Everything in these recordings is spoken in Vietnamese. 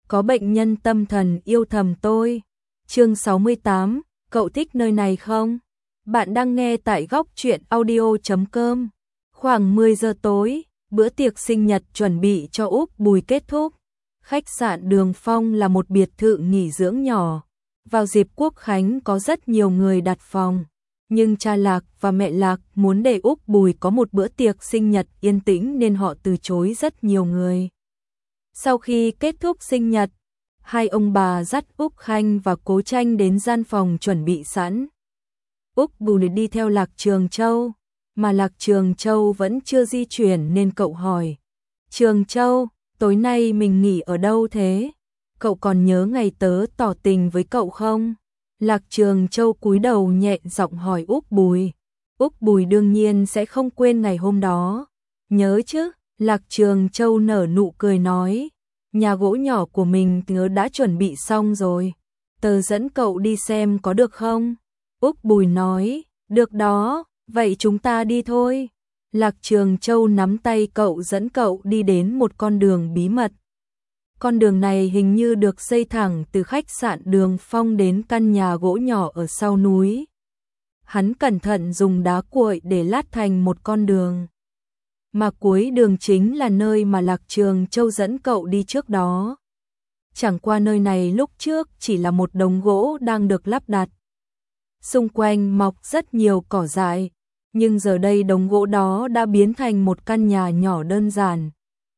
có bệnh nhân tâm thần yêu thầm tôi. Chương 68, cậu thích nơi này không? Bạn đang nghe tại góc truyện audio.com. Khoảng 10 giờ tối, bữa tiệc sinh nhật chuẩn bị cho Úc Bùi kết thúc. Khách sạn Đường Phong là một biệt thự nghỉ dưỡng nhỏ. Vào dịp Quốc Khánh có rất nhiều người đặt phòng. Nhưng cha Lạc và mẹ Lạc muốn để Úc Bùi có một bữa tiệc sinh nhật yên tĩnh nên họ từ chối rất nhiều người. Sau khi kết thúc sinh nhật, hai ông bà dắt Úc Khanh và Cố Tranh đến gian phòng chuẩn bị sẵn. Úc Bùi đi theo Lạc Trường Châu, mà Lạc Trường Châu vẫn chưa di chuyển nên cậu hỏi. Trường Châu, tối nay mình nghỉ ở đâu thế? Cậu còn nhớ ngày tớ tỏ tình với cậu không? Lạc Trường Châu cúi đầu nhẹ giọng hỏi Úc Bùi. Úc Bùi đương nhiên sẽ không quên ngày hôm đó. Nhớ chứ? Lạc Trường Châu nở nụ cười nói. Nhà gỗ nhỏ của mình tớ đã chuẩn bị xong rồi. Tớ dẫn cậu đi xem có được không? Úc Bùi nói. Được đó, vậy chúng ta đi thôi. Lạc Trường Châu nắm tay cậu dẫn cậu đi đến một con đường bí mật. Con đường này hình như được xây thẳng từ khách sạn Đường Phong đến căn nhà gỗ nhỏ ở sau núi. Hắn cẩn thận dùng đá cuội để lát thành một con đường. Mà cuối đường chính là nơi mà Lạc Trường Châu dẫn cậu đi trước đó. Chẳng qua nơi này lúc trước chỉ là một đống gỗ đang được lắp đặt. Xung quanh mọc rất nhiều cỏ dại, nhưng giờ đây đống gỗ đó đã biến thành một căn nhà nhỏ đơn giản.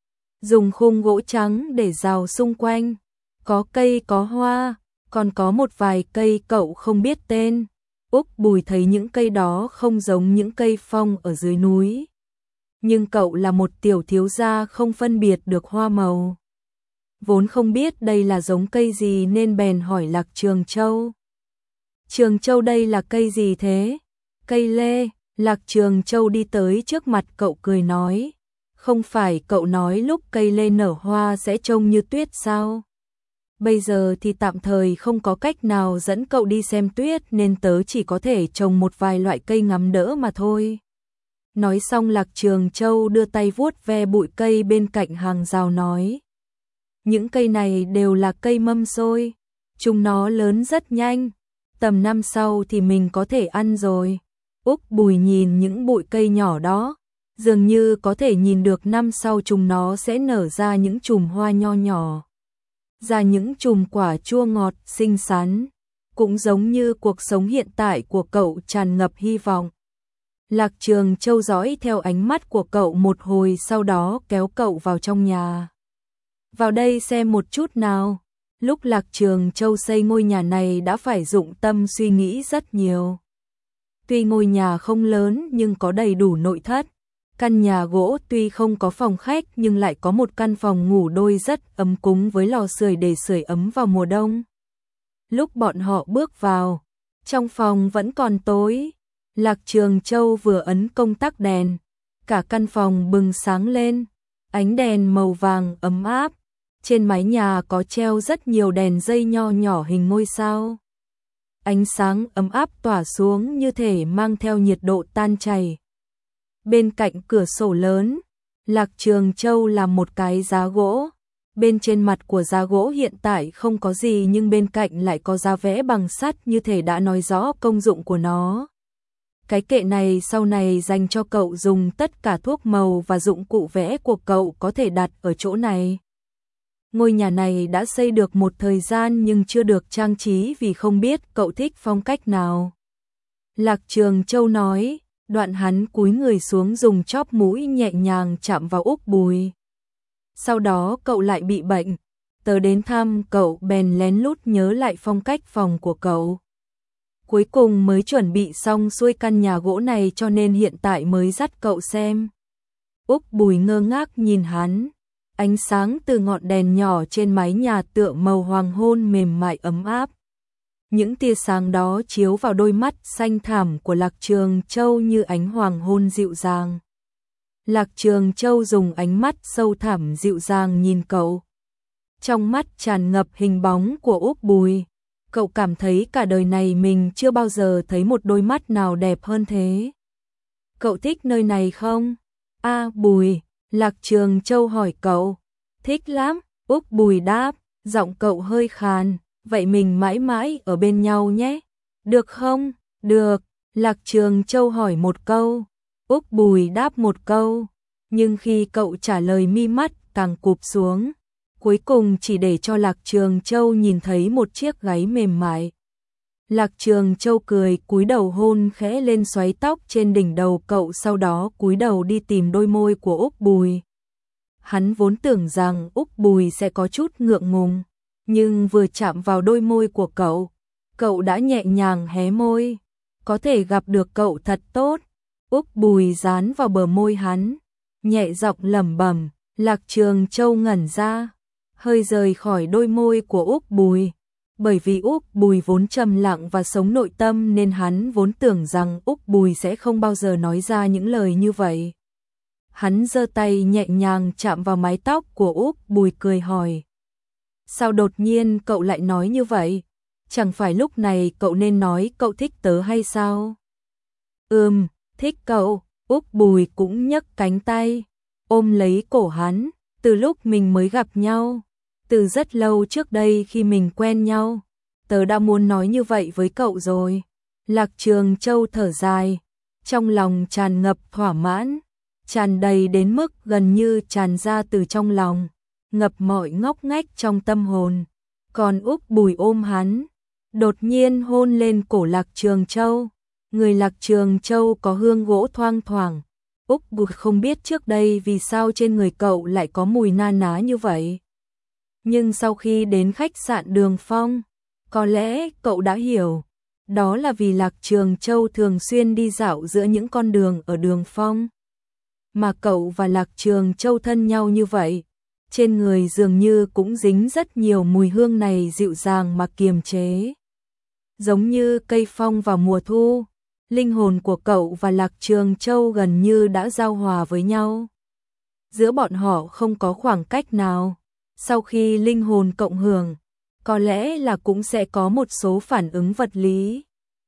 Dùng khung gỗ trắng để rào xung quanh, có cây có hoa, còn có một vài cây cậu không biết tên. Úc Bùi thấy những cây đó không giống những cây phong ở dưới núi. Nhưng cậu là một tiểu thiếu gia không phân biệt được hoa màu. Vốn không biết đây là giống cây gì nên bèn hỏi Lạc Trường Châu. Trường Châu đây là cây gì thế? Cây lê. Lạc Trường Châu đi tới trước mặt cậu cười nói. Không phải cậu nói lúc cây lê nở hoa sẽ trông như tuyết sao? Bây giờ thì tạm thời không có cách nào dẫn cậu đi xem tuyết nên tớ chỉ có thể trồng một vài loại cây ngắm đỡ mà thôi. Nói xong Lạc Trường Châu đưa tay vuốt ve bụi cây bên cạnh hàng rào nói. Những cây này đều là cây mâm xôi, chúng nó lớn rất nhanh, tầm năm sau thì mình có thể ăn rồi. Úc Bùi nhìn những bụi cây nhỏ đó, dường như có thể nhìn được năm sau chúng nó sẽ nở ra những chùm hoa nho nhỏ, ra những chùm quả chua ngọt xinh xắn, cũng giống như cuộc sống hiện tại của cậu tràn ngập hy vọng. Lạc Trường Châu dõi theo ánh mắt của cậu một hồi sau đó kéo cậu vào trong nhà. Vào đây xem một chút nào. Lúc Lạc Trường Châu xây ngôi nhà này đã phải dụng tâm suy nghĩ rất nhiều. Tuy ngôi nhà không lớn nhưng có đầy đủ nội thất. Căn nhà gỗ tuy không có phòng khách nhưng lại có một căn phòng ngủ đôi rất ấm cúng với lò sưởi để sưởi ấm vào mùa đông. Lúc bọn họ bước vào, trong phòng vẫn còn tối. Lạc Trường Châu vừa ấn công tắc đèn, cả căn phòng bừng sáng lên, ánh đèn màu vàng ấm áp. Trên mái nhà có treo rất nhiều đèn dây nho nhỏ hình ngôi sao. Ánh sáng ấm áp tỏa xuống như thể mang theo nhiệt độ tan chảy. Bên cạnh cửa sổ lớn, Lạc Trường Châu làm một cái giá gỗ. Bên trên mặt của giá gỗ hiện tại không có gì nhưng bên cạnh lại có giá vẽ bằng sắt như thể đã nói rõ công dụng của nó. Cái kệ này sau này dành cho cậu dùng, tất cả thuốc màu và dụng cụ vẽ của cậu có thể đặt ở chỗ này. Ngôi nhà này đã xây được một thời gian nhưng chưa được trang trí vì không biết cậu thích phong cách nào. Lạc Trường Châu nói, đoạn hắn cúi người xuống dùng chóp mũi nhẹ nhàng chạm vào Úc Bùi. Sau đó cậu lại bị bệnh, tớ đến thăm cậu bèn lén lút nhớ lại phong cách phòng của cậu. Cuối cùng mới chuẩn bị xong xuôi căn nhà gỗ này cho nên hiện tại mới dắt cậu xem. Úc Bùi ngơ ngác nhìn hắn. Ánh sáng từ ngọn đèn nhỏ trên mái nhà tựa màu hoàng hôn mềm mại ấm áp. Những tia sáng đó chiếu vào đôi mắt xanh thẳm của Lạc Trường Châu như ánh hoàng hôn dịu dàng. Lạc Trường Châu dùng ánh mắt sâu thẳm dịu dàng nhìn cậu. Trong mắt tràn ngập hình bóng của Úc Bùi. Cậu cảm thấy cả đời này mình chưa bao giờ thấy một đôi mắt nào đẹp hơn thế. Cậu thích nơi này không? Bùi, Lạc Trường Châu hỏi cậu. Thích lắm, Úc Bùi đáp. Giọng cậu hơi khàn, vậy mình mãi mãi ở bên nhau nhé. Được không? Được, Lạc Trường Châu hỏi một câu, Úc Bùi đáp một câu, nhưng khi cậu trả lời mi mắt càng cụp xuống, cuối cùng chỉ để cho Lạc Trường Châu nhìn thấy một chiếc gáy mềm mại. Lạc Trường Châu cười cúi đầu hôn khẽ lên xoáy tóc trên đỉnh đầu cậu, sau đó cúi đầu đi tìm đôi môi của Úc Bùi. Hắn vốn tưởng rằng Úc Bùi sẽ có chút ngượng ngùng, nhưng vừa chạm vào đôi môi của cậu đã nhẹ nhàng hé môi. Có thể gặp được cậu thật tốt. Úc Bùi dán vào bờ môi hắn, nhẹ giọng lẩm bẩm. Lạc Trường Châu ngẩn ra, hơi rời khỏi đôi môi của Úc Bùi. Bởi vì Úc Bùi vốn trầm lặng và sống nội tâm nên hắn vốn tưởng rằng Úc Bùi sẽ không bao giờ nói ra những lời như vậy. Hắn giơ tay nhẹ nhàng chạm vào mái tóc của Úc Bùi, cười hỏi. Sao đột nhiên cậu lại nói như vậy? Chẳng phải lúc này cậu nên nói cậu thích tớ hay sao? Thích cậu. Úc Bùi cũng nhấc cánh tay, ôm lấy cổ hắn. Từ lúc mình mới gặp nhau, từ rất lâu trước đây khi mình quen nhau, tớ đã muốn nói như vậy với cậu rồi. Lạc Trường Châu thở dài, trong lòng tràn ngập thỏa mãn, tràn đầy đến mức gần như tràn ra từ trong lòng, ngập mọi ngóc ngách trong tâm hồn. Còn Úc Bùi ôm hắn, đột nhiên hôn lên cổ Lạc Trường Châu. Người Lạc Trường Châu có hương gỗ thoang thoảng. Úc Bùi không biết trước đây vì sao trên người cậu lại có mùi na ná như vậy. Nhưng sau khi đến khách sạn Đường Phong, có lẽ cậu đã hiểu. Đó là vì Lạc Trường Châu thường xuyên đi dạo giữa những con đường ở Đường Phong. Mà cậu và Lạc Trường Châu thân nhau như vậy, trên người dường như cũng dính rất nhiều mùi hương này dịu dàng mà kiềm chế. Giống như cây phong vào mùa thu, linh hồn của cậu và Lạc Trường Châu gần như đã giao hòa với nhau. Giữa bọn họ không có khoảng cách nào. Sau khi linh hồn cộng hưởng, có lẽ là cũng sẽ có một số phản ứng vật lý.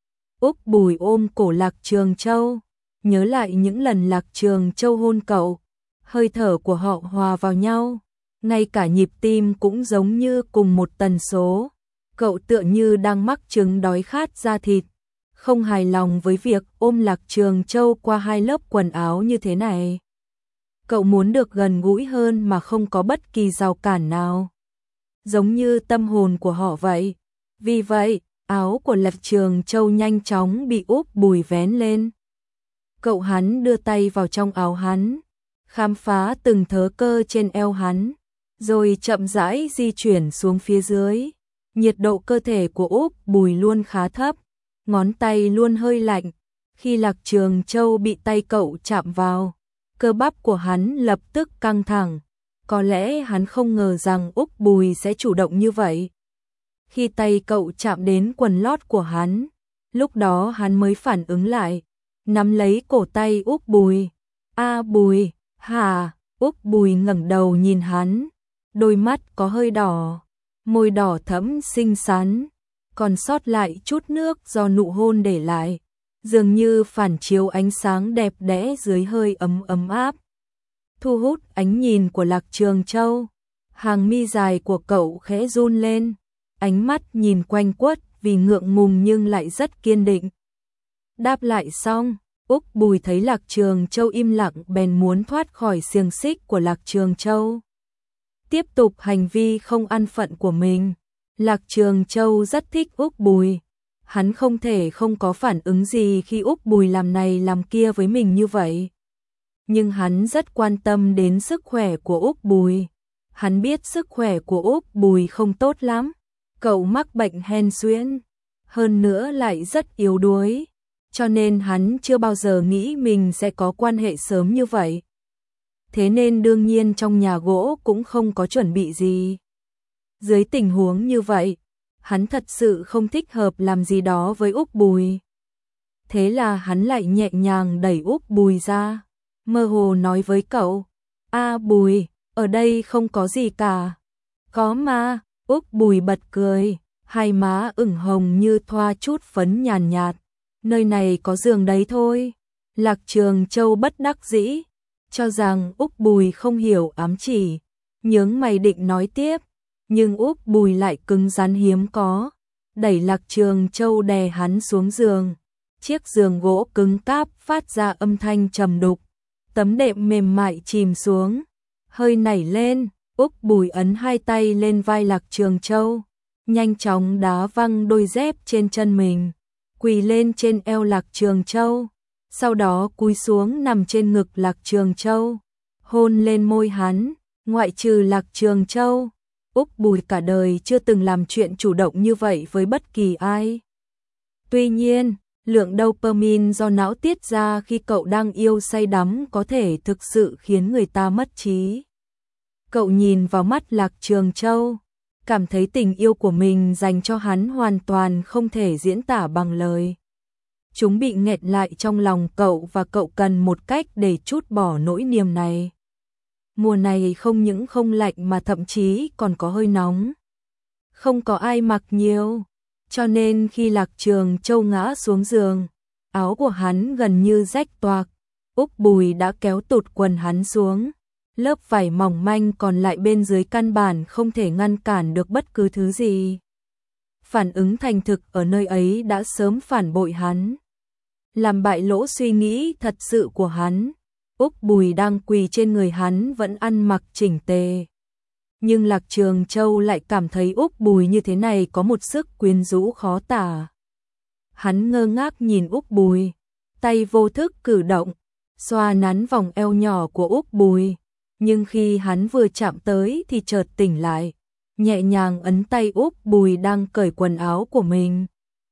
Úc Bùi ôm cổ Lạc Trường Châu, nhớ lại những lần Lạc Trường Châu hôn cậu, hơi thở của họ hòa vào nhau, ngay cả nhịp tim cũng giống như cùng một tần số. Cậu tựa như đang mắc chứng đói khát da thịt, không hài lòng với việc ôm Lạc Trường Châu qua hai lớp quần áo như thế này. Cậu muốn được gần gũi hơn mà không có bất kỳ rào cản nào, giống như tâm hồn của họ vậy. Vì vậy, áo của Lạc Trường Châu nhanh chóng bị Úc Bùi vén lên. Cậu hắn đưa tay vào trong áo hắn, khám phá từng thớ cơ trên eo hắn, rồi chậm rãi di chuyển xuống phía dưới. Nhiệt độ cơ thể của Úc Bùi luôn khá thấp, ngón tay luôn hơi lạnh. Khi Lạc Trường Châu bị tay cậu chạm vào, cơ bắp của hắn lập tức căng thẳng. Có lẽ hắn không ngờ rằng Úc Bùi sẽ chủ động như vậy. Khi tay cậu chạm đến quần lót của hắn, lúc đó hắn mới phản ứng lại, nắm lấy cổ tay Úc Bùi. Bùi, hả? Úc Bùi ngẩng đầu nhìn hắn, đôi mắt có hơi đỏ, môi đỏ thẫm xinh xắn, còn sót lại chút nước do nụ hôn để lại, dường như phản chiếu ánh sáng đẹp đẽ dưới hơi ấm áp, thu hút ánh nhìn của Lạc Trường Châu. Hàng mi dài của cậu khẽ run lên, ánh mắt nhìn quanh quất vì ngượng ngùng nhưng lại rất kiên định. Đáp lại xong, Úc Bùi thấy Lạc Trường Châu im lặng bèn muốn thoát khỏi xiềng xích của Lạc Trường Châu, tiếp tục hành vi không an phận của mình. Lạc Trường Châu rất thích Úc Bùi, hắn không thể không có phản ứng gì khi Úc Bùi làm này làm kia với mình như vậy. Nhưng hắn rất quan tâm đến sức khỏe của Úc Bùi. Hắn biết sức khỏe của Úc Bùi không tốt lắm, cậu mắc bệnh hen suyễn, hơn nữa lại rất yếu đuối, cho nên hắn chưa bao giờ nghĩ mình sẽ có quan hệ sớm như vậy. Thế nên đương nhiên trong nhà gỗ cũng không có chuẩn bị gì. Dưới tình huống như vậy, hắn thật sự không thích hợp làm gì đó với Úc Bùi. Thế là hắn lại nhẹ nhàng đẩy Úc Bùi ra, mơ hồ nói với cậu, Bùi, ở đây không có gì cả. Có mà. Úc Bùi bật cười, hai má ửng hồng như thoa chút phấn nhàn nhạt. Nơi này có giường đấy thôi. Lạc Trường Châu bất đắc dĩ, cho rằng Úc Bùi không hiểu ám chỉ, nhướng mày định nói tiếp, Nhưng Úc Bùi lại cứng rắn hiếm có, đẩy Lạc Trường Châu đè hắn xuống giường. Chiếc giường gỗ cứng cáp phát ra âm thanh trầm đục, tấm đệm mềm mại chìm xuống, hơi nảy lên. Úc Bùi ấn hai tay lên vai Lạc Trường Châu, nhanh chóng đá văng đôi dép trên chân mình, quỳ lên trên eo Lạc Trường Châu, sau đó cúi xuống nằm trên ngực Lạc Trường Châu, hôn lên môi hắn. Ngoại trừ Lạc Trường Châu, Úc Bùi cả đời chưa từng làm chuyện chủ động như vậy với bất kỳ ai. Tuy nhiên, lượng dopamine do não tiết ra khi cậu đang yêu say đắm có thể thực sự khiến người ta mất trí. Cậu nhìn vào mắt Lạc Trường Châu, cảm thấy tình yêu của mình dành cho hắn hoàn toàn không thể diễn tả bằng lời. Chúng bị nghẹn lại trong lòng cậu và cậu cần một cách để trút bỏ nỗi niềm này. Mùa này không những không lạnh mà thậm chí còn có hơi nóng. Không có ai mặc nhiều, cho nên khi Lạc Trường Châu ngã xuống giường, áo của hắn gần như rách toạc. Úc Bùi đã kéo tụt quần hắn xuống. Lớp vải mỏng manh còn lại bên dưới căn bản không thể ngăn cản được bất cứ thứ gì. Phản ứng thành thực ở nơi ấy đã sớm phản bội hắn, làm bại lỗ suy nghĩ thật sự của hắn. Úc Bùi đang quỳ trên người hắn vẫn ăn mặc chỉnh tề. Nhưng Lạc Trường Châu lại cảm thấy Úc Bùi như thế này có một sức quyến rũ khó tả. Hắn ngơ ngác nhìn Úc Bùi, tay vô thức cử động, xoa nắn vòng eo nhỏ của Úc Bùi. Nhưng khi hắn vừa chạm tới thì chợt tỉnh lại, nhẹ nhàng ấn tay Úc Bùi đang cởi quần áo của mình.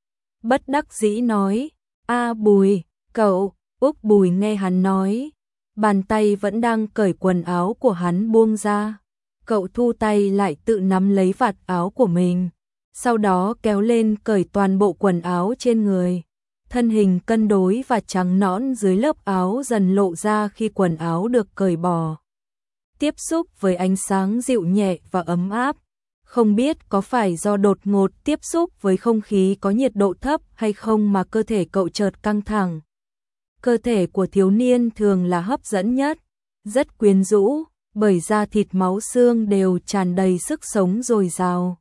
Bất đắc dĩ nói, "A Bùi, cậu." Úc Bùi nghe hắn nói, bàn tay vẫn đang cởi quần áo của hắn buông ra. Cậu thu tay lại tự nắm lấy vạt áo của mình, sau đó kéo lên cởi toàn bộ quần áo trên người. Thân hình cân đối và trắng nõn dưới lớp áo dần lộ ra khi quần áo được cởi bỏ. Tiếp xúc với ánh sáng dịu nhẹ và ấm áp. Không biết có phải do đột ngột tiếp xúc với không khí có nhiệt độ thấp hay không mà cơ thể cậu chợt căng thẳng. Cơ thể của thiếu niên thường là hấp dẫn nhất, rất quyến rũ, bởi da thịt máu xương đều tràn đầy sức sống dồi dào.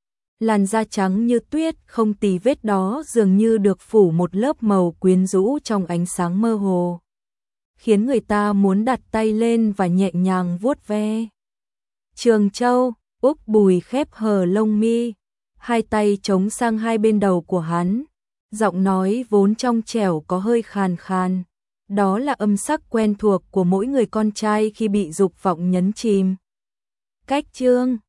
Làn da trắng như tuyết không tì vết đó dường như được phủ một lớp màu quyến rũ trong ánh sáng mơ hồ, khiến người ta muốn đặt tay lên và nhẹ nhàng vuốt ve. Trường Châu, Úc Bùi khép hờ lông mi, hai tay chống sang hai bên đầu của hắn, giọng nói vốn trong trẻo có hơi khàn khàn. Đó là âm sắc quen thuộc của mỗi người con trai khi bị dục vọng nhấn chìm. Cách chương